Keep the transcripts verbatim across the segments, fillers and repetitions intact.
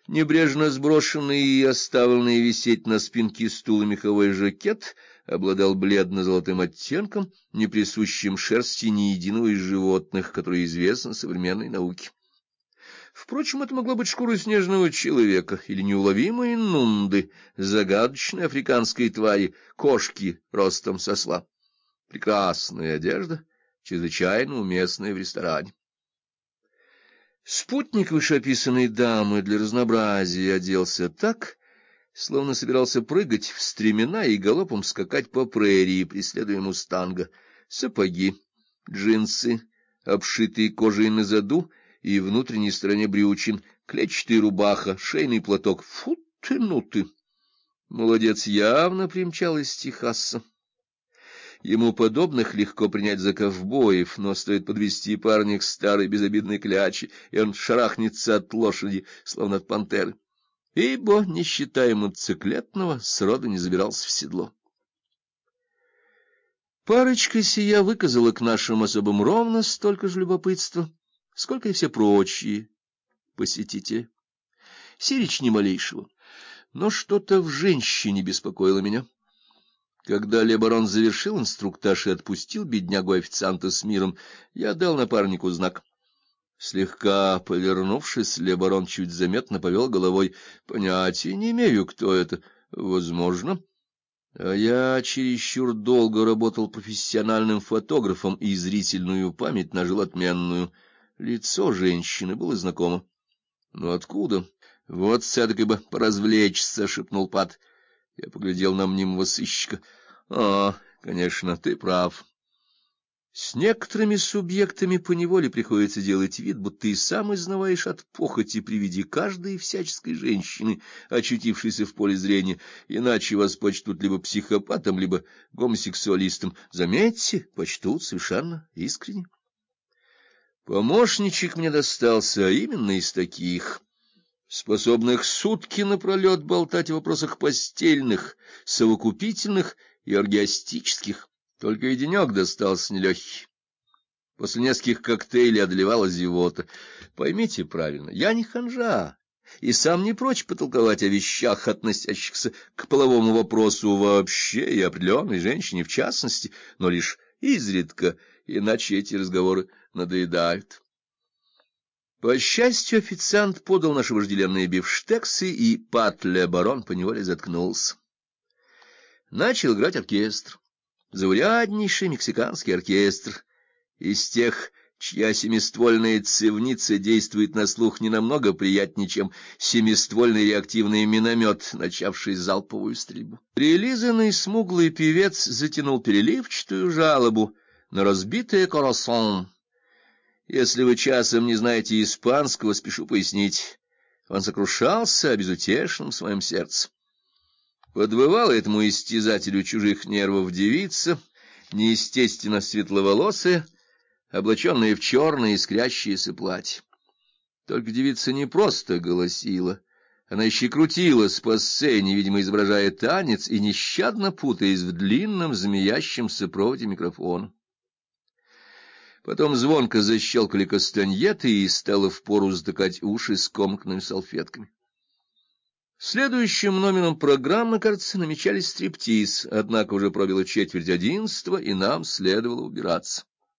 Небрежно сброшенный и оставленный висеть на спинке стула меховой жакет обладал бледно-золотым оттенком, не присущим шерсти ни единого из животных, которые известны современной науке. Впрочем, это могла быть шкура снежного человека или неуловимые нунды, загадочной африканской твари, кошки ростом с осла. Прекрасная одежда, чрезвычайно уместная в ресторане. Спутник вышеописанной дамы для разнообразия оделся так, словно собирался прыгать в стремена и галопом скакать по прерии, преследуя мустанга. Сапоги, джинсы, обшитые кожей на заду и внутренней стороне брючин, клетчатая рубаха, шейный платок. Фу ты, ну ты! Молодец явно примчал из Техаса. Ему подобных легко принять за ковбоев, но стоит подвести парня к старой безобидной кляче, и он шарахнется от лошади, словно от пантеры, ибо, не считая мотоциклетного, сроду не забирался в седло. Парочка сия выказала к нашим особым ровно столько же любопытства, сколько и все прочие посетители. Сирич ни малейшего, но что-то в женщине беспокоило меня. Когда Ле-барон завершил инструктаж и отпустил беднягу-официанта с миром, я дал напарнику знак. Слегка повернувшись, Ле-барон чуть заметно повел головой. Понятия не имею, кто это. Возможно. А я чересчур долго работал профессиональным фотографом, и зрительную память нажил отменную. Лицо женщины было знакомо. Но откуда? Вот все-таки бы поразвлечься, — шепнул Пат. Я поглядел на мнимого сыщика. — А, конечно, ты прав. С некоторыми субъектами поневоле приходится делать вид, будто и сам изнываешь от похоти при виде каждой всяческой женщины, очутившейся в поле зрения, иначе вас почтут либо психопатом, либо гомосексуалистом. Заметьте, почтут совершенно искренне. Помощничек мне достался именно из таких, способных сутки напролет болтать о вопросах постельных, совокупительных и оргиастических. Только и денек достался нелегкий. После нескольких коктейлей одолевала зевота. Поймите правильно, я не ханжа, и сам не прочь потолковать о вещах, относящихся к половому вопросу вообще и определенной женщине в частности, но лишь изредка, иначе эти разговоры надоедают. По счастью, официант подал наши вожделенные бифштексы, и Пат Ле-барон поневоле заткнулся. Начал играть оркестр. Зауряднейший мексиканский оркестр, из тех, чья семиствольная цевница действует на слух не намного приятнее, чем семиствольный реактивный миномет, начавший залповую стрельбу. Прилизанный смуглый певец затянул переливчатую жалобу на разбитое корасон. Если вы часом не знаете испанского, спешу пояснить. Он сокрушался о безутешном своем сердце. Подвывала этому истязателю чужих нервов девица, неестественно светловолосая, облаченная в черное искрящееся платье. Только девица не просто голосила, она еще крутилась по сцене, видимо, изображая танец и нещадно путаясь в длинном змеящемся проводе микрофона. Потом звонко защелкали кастаньеты, и стало впору затыкать уши скомканными салфетками. Следующим номером программы, кажется, намечались стриптиз, однако уже пробило четверть одиннадцатого, и нам следовало убираться.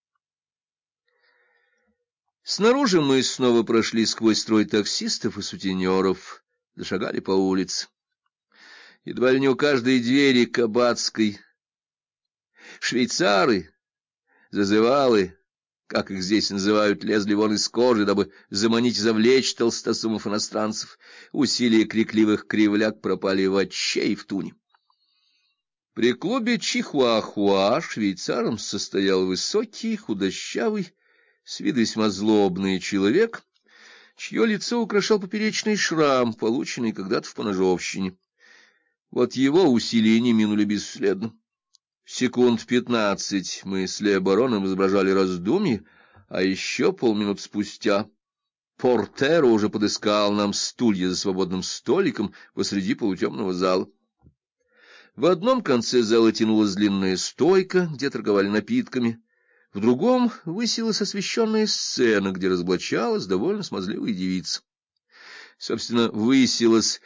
Снаружи мы снова прошли сквозь строй таксистов и сутенеров, зашагали по улице. Едва ли не у каждой двери кабацкой швейцары, зазывалы, как их здесь называют, лезли вон из кожи, дабы заманить и завлечь толстосумов иностранцев. Усилия крикливых кривляк пропали в отче и в туне. При клубе Чихуахуа швейцаром состоял высокий, худощавый, с виду весьма злобный человек, чье лицо украшал поперечный шрам, полученный когда-то в поножовщине. Вот его усилия не минули бесследно. Секунд пятнадцать мы с Ле-бароном изображали раздумье, а еще полминут спустя Портеро уже подыскал нам стулья за свободным столиком посреди полутемного зала. В одном конце зала тянулась длинная стойка, где торговали напитками, в другом высилась освещенная сцена, где разоблачалась довольно смазливая девица. собственно, высилась